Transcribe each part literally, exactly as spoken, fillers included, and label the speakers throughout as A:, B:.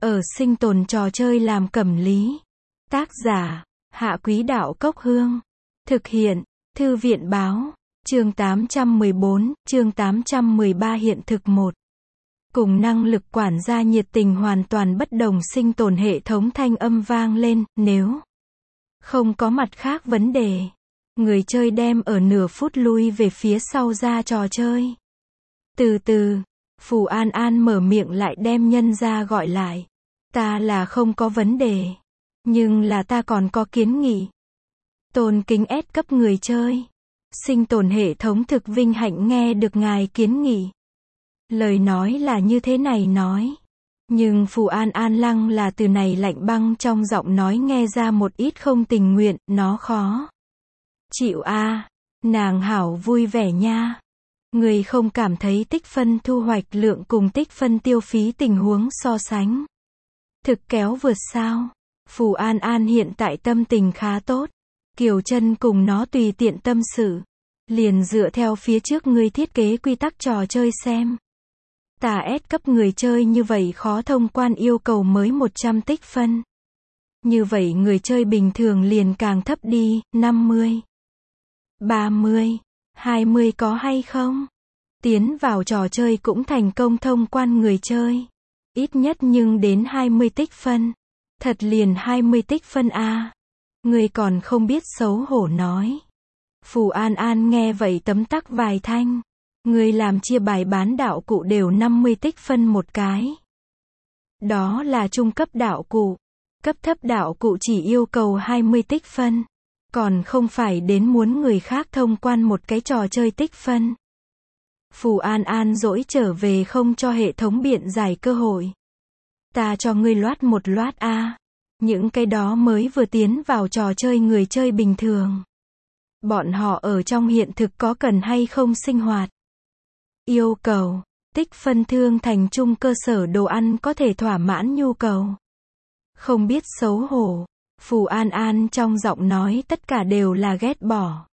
A: ở sinh tồn trò chơi làm cẩm lý. Tác giả, Hạ Quý Đạo Cốc Hương. Thực hiện, Thư viện Báo. Chương tám trăm mười bốn, chương tám trăm mười ba hiện thực một. Cùng năng lực quản gia nhiệt tình hoàn toàn bất đồng sinh tồn hệ thống thanh âm vang lên, nếu không có mặt khác vấn đề. Người chơi đem ở nửa phút lui về phía sau ra trò chơi. Từ từ, Phù An An mở miệng lại đem nhân ra gọi lại. Ta là không có vấn đề. Nhưng là ta còn có kiến nghị. Tôn kính S cấp người chơi. Sinh tồn hệ thống thực vinh hạnh nghe được ngài kiến nghị. Lời nói là như thế này nói. Nhưng Phù An An lăng là từ này lạnh băng trong giọng nói nghe ra một ít không tình nguyện, nó khó chịu a. À, nàng hảo vui vẻ nha. Người không cảm thấy tích phân thu hoạch lượng cùng tích phân tiêu phí tình huống so sánh thực kéo vượt sao? Phù An An hiện tại tâm tình khá tốt. Kiều Chân cùng nó tùy tiện tâm sự. Liền dựa theo phía trước ngươi thiết kế quy tắc trò chơi xem. Ta S cấp người chơi như vậy khó thông quan yêu cầu mới một trăm tích phân. Như vậy người chơi bình thường liền càng thấp đi, năm mươi, ba mươi, hai mươi có hay không? Tiến vào trò chơi cũng thành công thông quan người chơi. Ít nhất nhưng đến hai mươi tích phân. Thật liền hai mươi tích phân a. À. Người còn không biết xấu hổ nói. Phù An An nghe vậy tấm tắc vài thanh. Người làm chia bài bán đạo cụ đều năm mươi tích phân một cái. Đó là trung cấp đạo cụ. Cấp thấp đạo cụ chỉ yêu cầu hai mươi tích phân. Còn không phải đến muốn người khác thông quan một cái trò chơi tích phân. Phù An An dỗi trở về không cho hệ thống biện giải cơ hội. Ta cho ngươi loát một loát a. À. Những cái đó mới vừa tiến vào trò chơi người chơi bình thường. Bọn họ ở trong hiện thực có cần hay không sinh hoạt? Yêu cầu, tích phân thương thành trung cơ sở đồ ăn có thể thỏa mãn nhu cầu. Không biết xấu hổ. Phù An An trong giọng nói tất cả đều là ghét bỏ.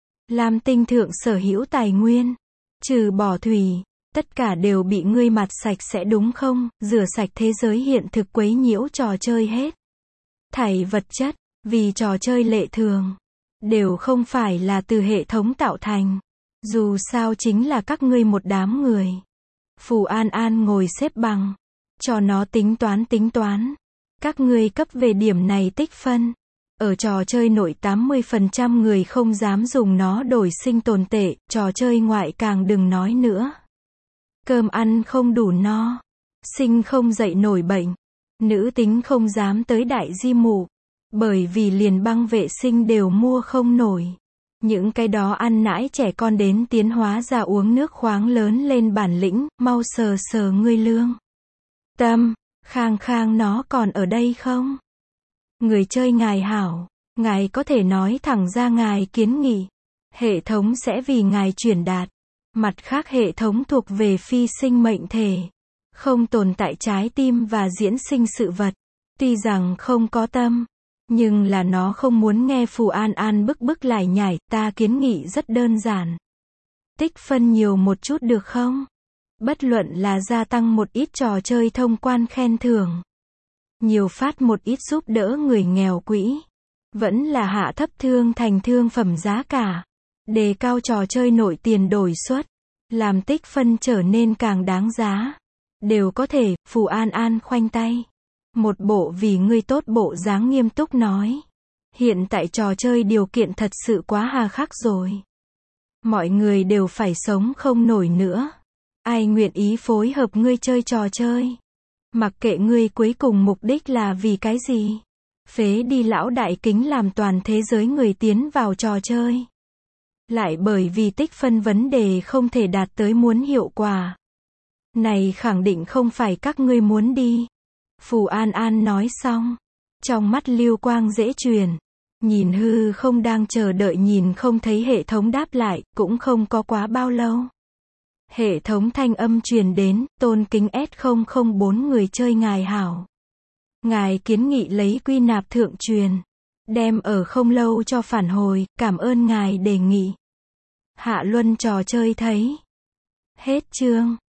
A: Lam tinh thượng sở hữu tài nguyên. Trừ bỏ thủy, tất cả đều bị ngươi mặt sạch sẽ đúng không? Rửa sạch thế giới hiện thực quấy nhiễu trò chơi hết. Thảy vật chất, vì trò chơi lệ thường. Đều không phải là từ hệ thống tạo thành. Dù sao chính là các ngươi một đám người. Phù An An ngồi xếp bằng. Cho nó tính toán tính toán. Các ngươi cấp về điểm này tích phân. Ở trò chơi nội tám mươi phần trăm người không dám dùng nó đổi sinh tồn tệ. Trò chơi ngoại càng đừng nói nữa. Cơm ăn không đủ no. Sinh không dậy nổi bệnh. Nữ tính không dám tới đại di mụ. Bởi vì liền băng vệ sinh đều mua không nổi. Những cái đó ăn nãi trẻ con đến tiến hóa ra uống nước khoáng lớn lên bản lĩnh, mau sờ sờ ngươi lương. Tâm, khang khang nó còn ở đây không? Người chơi ngài hảo, ngài có thể nói thẳng ra ngài kiến nghị. Hệ thống sẽ vì ngài truyền đạt. Mặt khác hệ thống thuộc về phi sinh mệnh thể. Không tồn tại trái tim và diễn sinh sự vật. Tuy rằng không có tâm. Nhưng là nó không muốn nghe Phù An An bức bức lải nhải, ta kiến nghị rất đơn giản. Tích phân nhiều một chút được không? Bất luận là gia tăng một ít trò chơi thông quan khen thưởng. Nhiều phát một ít giúp đỡ người nghèo quỹ. Vẫn là hạ thấp thương thành thương phẩm giá cả. Đề cao trò chơi nội tiền đổi suất. Làm tích phân trở nên càng đáng giá. Đều có thể, Phù An An khoanh tay. Một bộ vì ngươi tốt bộ dáng nghiêm túc nói. Hiện tại trò chơi điều kiện thật sự quá hà khắc rồi. Mọi người đều phải sống không nổi nữa. Ai nguyện ý phối hợp ngươi chơi trò chơi? Mặc kệ ngươi cuối cùng mục đích là vì cái gì? Phế đi lão đại kính làm toàn thế giới người tiến vào trò chơi. Lại bởi vì tích phân vấn đề không thể đạt tới muốn hiệu quả. Này khẳng định không phải các ngươi muốn đi. Phù An An nói xong. Trong mắt lưu quang dễ truyền. Nhìn hư không đang chờ đợi nhìn không thấy hệ thống đáp lại, cũng không có quá bao lâu. Hệ thống thanh âm truyền đến, tôn kính S không không bốn người chơi ngài hảo. Ngài kiến nghị lấy quy nạp thượng truyền. Đem ở không lâu cho phản hồi, cảm ơn ngài đề nghị. Hạ luân trò chơi thấy. Hết chương.